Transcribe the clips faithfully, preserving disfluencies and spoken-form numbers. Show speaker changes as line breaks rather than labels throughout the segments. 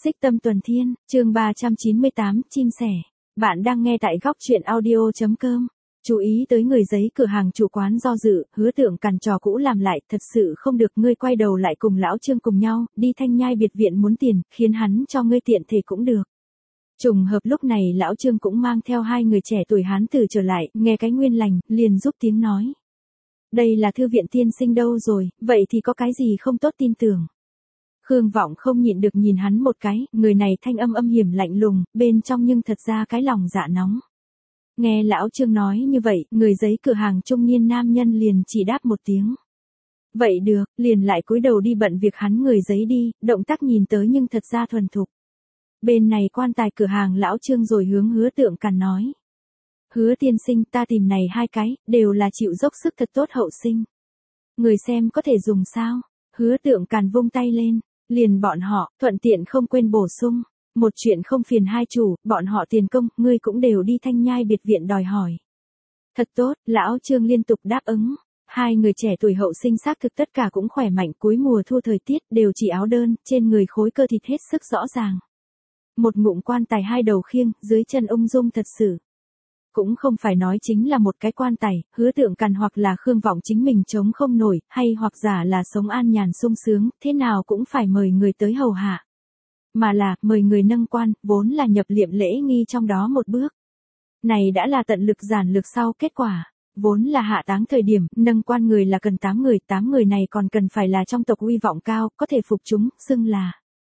Xích Tâm Tuần Thiên, chương ba trăm chín mươi tám, chim sẻ. Bạn đang nghe tại góc truyện audio chấm com. Chú ý tới người giấy cửa hàng chủ quán do dự, Hứa Tượng cằn trò cũ làm lại, thật sự không được, ngươi quay đầu lại cùng lão Trương cùng nhau, đi Thanh Nhai biệt viện muốn tiền, khiến hắn cho ngươi tiện thể cũng được. Trùng hợp lúc này lão Trương cũng mang theo hai người trẻ tuổi hán tử trở lại, nghe cái nguyên lành, liền giúp tiếng nói. Đây là thư viện tiên sinh đâu rồi, vậy thì có cái gì không tốt tin tưởng. Khương Vọng không nhịn được nhìn hắn một cái, người này thanh âm âm hiểm lạnh lùng, bên trong nhưng thật ra cái lòng dạ nóng. Nghe lão Trương nói như vậy, người giấy cửa hàng trung niên nam nhân liền chỉ đáp một tiếng. Vậy được, liền lại cúi đầu đi bận việc hắn người giấy đi, động tác nhìn tới nhưng thật ra thuần thục. Bên này quan tài cửa hàng lão Trương rồi hướng Hứa Tượng cằn nói. Hứa tiên sinh, ta tìm này hai cái, đều là chịu dốc sức thật tốt hậu sinh. Người xem có thể dùng sao? Hứa Tượng cằn vung tay lên. Liền bọn họ, thuận tiện không quên bổ sung. Một chuyện không phiền hai chủ, bọn họ tiền công, ngươi cũng đều đi Thanh Nhai biệt viện đòi hỏi. Thật tốt, lão Trương liên tục đáp ứng. Hai người trẻ tuổi hậu sinh xác thực tất cả cũng khỏe mạnh, cuối mùa thu thời tiết đều chỉ áo đơn, trên người khối cơ thịt hết sức rõ ràng. Một ngụm quan tài hai đầu khiêng, dưới chân ung dung thật sự. Cũng không phải nói chính là một cái quan tài, Hứa Tượng cằn hoặc là Khương Vọng chính mình chống không nổi, hay hoặc giả là sống an nhàn sung sướng, thế nào cũng phải mời người tới hầu hạ. Mà là, mời người nâng quan, vốn là nhập liệm lễ nghi trong đó một bước. Này đã là tận lực giản lược sau kết quả. Vốn là hạ táng thời điểm, nâng quan người là cần tám người, tám người này còn cần phải là trong tộc uy vọng cao, có thể phục chúng, xưng là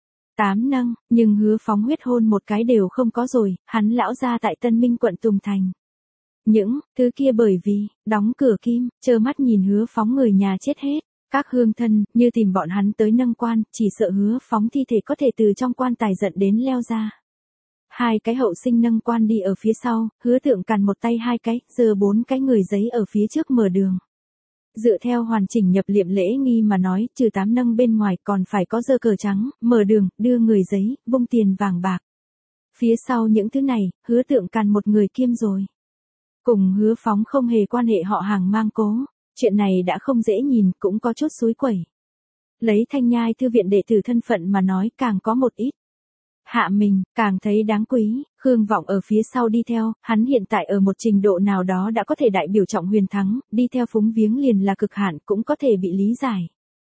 tám nâng, nhưng Hứa Phóng huyết hôn một cái đều không có rồi, hắn lão ra tại Tân Minh quận Tùng Thành. Những thứ kia bởi vì đóng cửa kim, trơ mắt nhìn Hứa Phóng người nhà chết hết, các hương thân như tìm bọn hắn tới nâng quan, chỉ sợ Hứa Phóng thi thể có thể từ trong quan tài giận đến leo ra. Hai cái hậu sinh nâng quan đi ở phía sau, Hứa Tượng cằn một tay hai cái, giờ bốn cái người giấy ở phía trước mở đường. Dựa theo hoàn chỉnh nhập liệm lễ nghi mà nói, trừ tám nâng bên ngoài còn phải có giơ cờ trắng, mở đường, đưa người giấy, vung tiền vàng bạc. Phía sau những thứ này, Hứa Tượng cằn một người kiêm rồi. Cùng Hứa Phóng không hề quan hệ họ hàng mang cố, chuyện này đã không dễ nhìn, cũng có chút xúi quẩy. Lấy Thanh Nhai thư viện đệ tử thân phận mà nói càng có một ít. Hạ mình, càng thấy đáng quý, Khương Vọng ở phía sau đi theo, hắn hiện tại ở một trình độ nào đó đã có thể đại biểu Trọng Huyền thắng, đi theo phúng viếng liền là cực hạn, cũng có thể bị lý giải.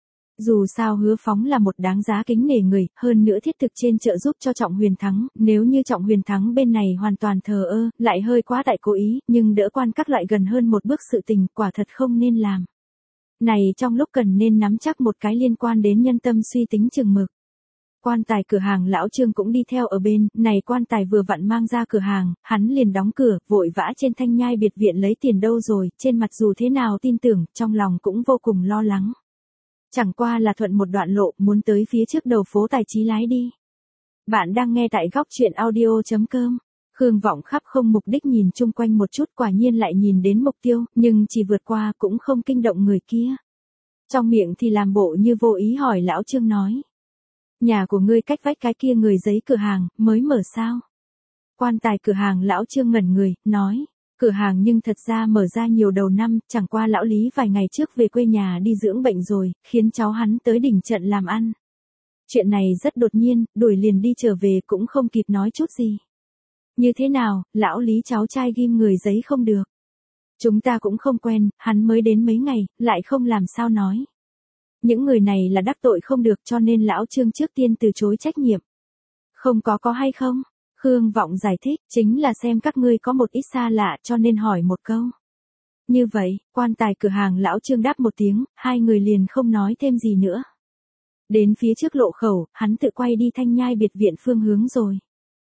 Dù sao Hứa Phóng là một đáng giá kính nể người, hơn nữa thiết thực trên trợ giúp cho Trọng Huyền thắng, nếu như Trọng Huyền thắng bên này hoàn toàn thờ ơ, lại hơi quá tại cố ý, nhưng đỡ quan các lại gần hơn một bước sự tình, quả thật không nên làm. Này trong lúc cần nên nắm chắc một cái liên quan đến nhân tâm suy tính chừng mực. Quan tài cửa hàng lão Trương cũng đi theo ở bên, này quan tài vừa vặn mang ra cửa hàng, hắn liền đóng cửa, vội vã trên Thanh Nhai biệt viện lấy tiền đâu rồi, trên mặt dù thế nào tin tưởng, trong lòng cũng vô cùng lo lắng. Chẳng qua là thuận một đoạn lộ, muốn tới phía trước đầu phố Tài Chí lái đi. Bạn đang nghe tại góc truyện audio chấm com. Khương Vọng khắp không mục đích nhìn chung quanh một chút, quả nhiên lại nhìn đến mục tiêu, nhưng chỉ vượt qua cũng không kinh động người kia. Trong miệng thì làm bộ như vô ý hỏi lão Trương nói. Nhà của ngươi cách vách cái kia người giấy cửa hàng, mới mở sao? Quan tài cửa hàng lão Trương ngẩn người, nói. Cửa hàng nhưng thật ra mở ra nhiều đầu năm, chẳng qua lão Lý vài ngày trước về quê nhà đi dưỡng bệnh rồi, khiến cháu hắn tới đỉnh trận làm ăn. Chuyện này rất đột nhiên, đuổi liền đi trở về cũng không kịp nói chút gì. Như thế nào, lão Lý cháu trai ghim người giấy không được. Chúng ta cũng không quen, hắn mới đến mấy ngày, lại không làm sao nói. Những người này là đắc tội không được cho nên lão Trương trước tiên từ chối trách nhiệm. Không có có hay không? Khương Vọng giải thích, chính là xem các ngươi có một ít xa lạ cho nên hỏi một câu. Như vậy, quan tài cửa hàng lão Trương đáp một tiếng, hai người liền không nói thêm gì nữa. Đến phía trước lộ khẩu, hắn tự quay đi Thanh Nhai biệt viện phương hướng rồi.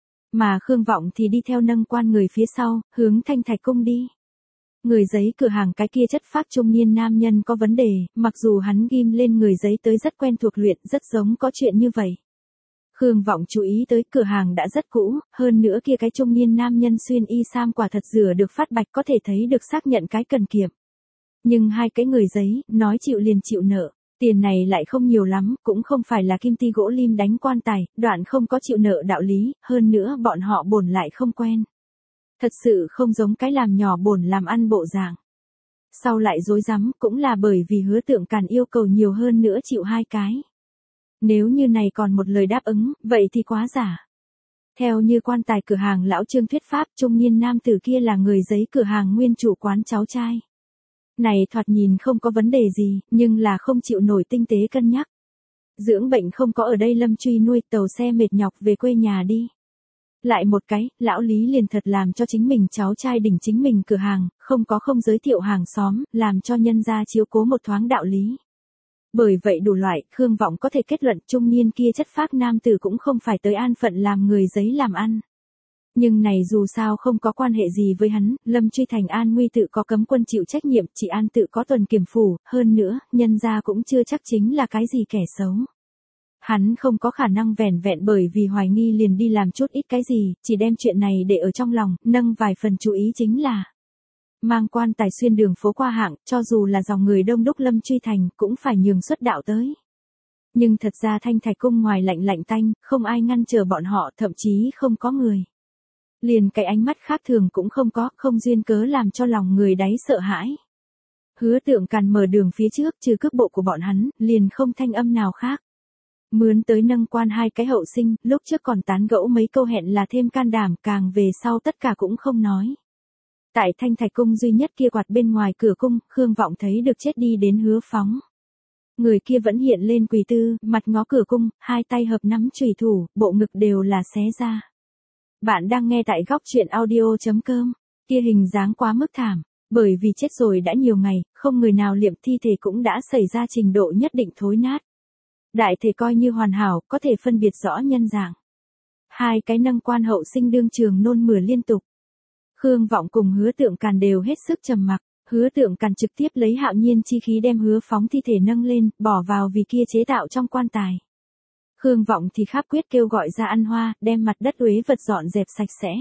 Mà Khương Vọng thì đi theo nâng quan người phía sau, hướng Thanh Thạch cung đi. Người giấy cửa hàng cái kia chất phác trung niên nam nhân có vấn đề, mặc dù hắn ghim lên người giấy tới rất quen thuộc luyện, rất giống có chuyện như vậy. Khương Vọng chú ý tới cửa hàng đã rất cũ, hơn nữa kia cái trung niên nam nhân xuyên y sam quả thật rửa được phát bạch có thể thấy được xác nhận cái cần kiệm. Nhưng hai cái người giấy, nói chịu liền chịu nợ, tiền này lại không nhiều lắm, cũng không phải là kim ti gỗ lim đánh quan tài, đoạn không có chịu nợ đạo lý, hơn nữa bọn họ bổn lại không quen. Thật sự không giống cái làm nhỏ bổn làm ăn bộ dạng. Sau lại dối rắm cũng là bởi vì Hứa Tượng cằn yêu cầu nhiều hơn nữa chịu hai cái. Nếu như này còn một lời đáp ứng, vậy thì quá giả. Theo như quan tài cửa hàng lão Trương thuyết pháp, trung niên nam tử kia là người giấy cửa hàng nguyên chủ quán cháu trai. Này thoạt nhìn không có vấn đề gì, nhưng là không chịu nổi tinh tế cân nhắc. Dưỡng bệnh không có ở đây Lâm Truy nuôi, tàu xe mệt nhọc về quê nhà đi. Lại một cái, lão Lý liền thật làm cho chính mình cháu trai đỉnh chính mình cửa hàng, không có không giới thiệu hàng xóm, làm cho nhân gia chiếu cố một thoáng đạo lý. Bởi vậy đủ loại, Khương Vọng có thể kết luận trung niên kia chất phác nam tử cũng không phải tới an phận làm người giấy làm ăn. Nhưng này dù sao không có quan hệ gì với hắn, Lâm Truy thành an nguy tự có cấm quân chịu trách nhiệm, chỉ an tự có tuần kiểm phủ, hơn nữa, nhân gia cũng chưa chắc chính là cái gì kẻ xấu. Hắn không có khả năng vẻn vẹn bởi vì hoài nghi liền đi làm chút ít cái gì, chỉ đem chuyện này để ở trong lòng, nâng vài phần chú ý chính là mang quan tài xuyên đường phố qua hạng, cho dù là dòng người đông đúc Lâm Truy thành cũng phải nhường xuất đạo tới. Nhưng thật ra Thanh Thạch cung ngoài lạnh lạnh tanh, không ai ngăn trở bọn họ, thậm chí không có người. Liền cái ánh mắt khác thường cũng không có, không duyên cớ làm cho lòng người đáy sợ hãi. Hứa Tượng Càn mở đường phía trước, trừ cước bộ của bọn hắn, liền không thanh âm nào khác. Mướn tới nâng quan hai cái hậu sinh, lúc trước còn tán gẫu mấy câu hẹn là thêm can đảm, càng về sau tất cả cũng không nói. Tại Thanh Thạch cung duy nhất kia quạt bên ngoài cửa cung, Khương Vọng thấy được chết đi đến Hứa Phóng. Người kia vẫn hiện lên quỳ tư, mặt ngó cửa cung, hai tay hợp nắm chùy thủ, bộ ngực đều là xé ra. Bạn đang nghe tại góc truyện audio chấm com, kia hình dáng quá mức thảm, bởi vì chết rồi đã nhiều ngày, không người nào liệm thi thể cũng đã xảy ra trình độ nhất định thối nát. Đại thể coi như hoàn hảo, có thể phân biệt rõ nhân dạng. Hai cái nâng quan hậu sinh đương trường nôn mửa liên tục. Khương Vọng cùng Hứa Tượng Càn đều hết sức trầm mặc, Hứa Tượng Càn trực tiếp lấy hạo nhiên chi khí đem Hứa Phóng thi thể nâng lên, bỏ vào vì kia chế tạo trong quan tài. Khương Vọng thì kháp quyết kêu gọi ra ăn hoa, đem mặt đất uế vật dọn dẹp sạch sẽ.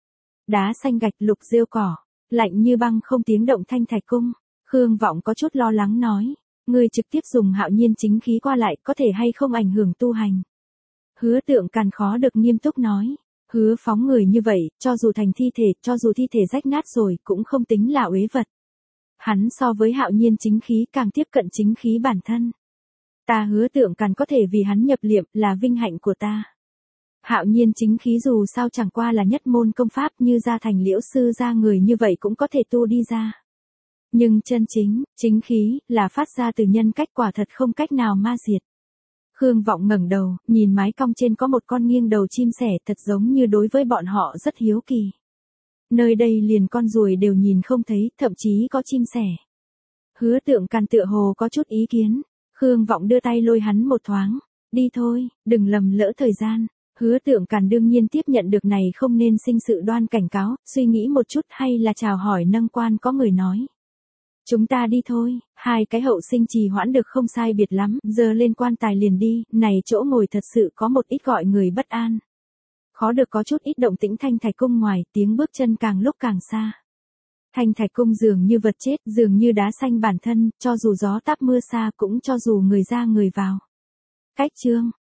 Đá xanh gạch lục rêu cỏ, lạnh như băng không tiếng động Thanh Thạch cung. Khương Vọng có chút lo lắng nói, người trực tiếp dùng hạo nhiên chính khí qua lại có thể hay không ảnh hưởng tu hành. Hứa Tượng Càn khó được nghiêm túc nói, Hứa Phóng người như vậy, cho dù thành thi thể, cho dù thi thể rách nát rồi, cũng không tính là uế vật. Hắn so với hạo nhiên chính khí càng tiếp cận chính khí bản thân. Ta Hứa Tượng Càn có thể vì hắn nhập liệm là vinh hạnh của ta. Hạo nhiên chính khí dù sao chẳng qua là nhất môn công pháp, như ra thành Liễu sư ra người như vậy cũng có thể tu đi ra. Nhưng chân chính, chính khí, là phát ra từ nhân cách, quả thật không cách nào ma diệt. Khương Vọng ngẩng đầu, nhìn mái cong trên có một con nghiêng đầu chim sẻ, thật giống như đối với bọn họ rất hiếu kỳ. Nơi đây liền con ruồi đều nhìn không thấy, thậm chí có chim sẻ. Hứa Tượng Càn tựa hồ có chút ý kiến. Khương Vọng đưa tay lôi hắn một thoáng. Đi thôi, đừng lầm lỡ thời gian. Hứa Tượng Càn đương nhiên tiếp nhận được này không nên sinh sự đoan cảnh cáo, suy nghĩ một chút hay là chào hỏi nâng quan có người nói. Chúng ta đi thôi, hai cái hậu sinh trì hoãn được không sai biệt lắm, giờ lên quan tài liền đi, này chỗ ngồi thật sự có một ít gọi người bất an. Khó được có chút ít động tĩnh Thanh Thạch cung ngoài, tiếng bước chân càng lúc càng xa. Thanh Thạch cung dường như vật chết, dường như đá xanh bản thân, cho dù gió táp mưa xa cũng cho dù người ra người vào. Cách chương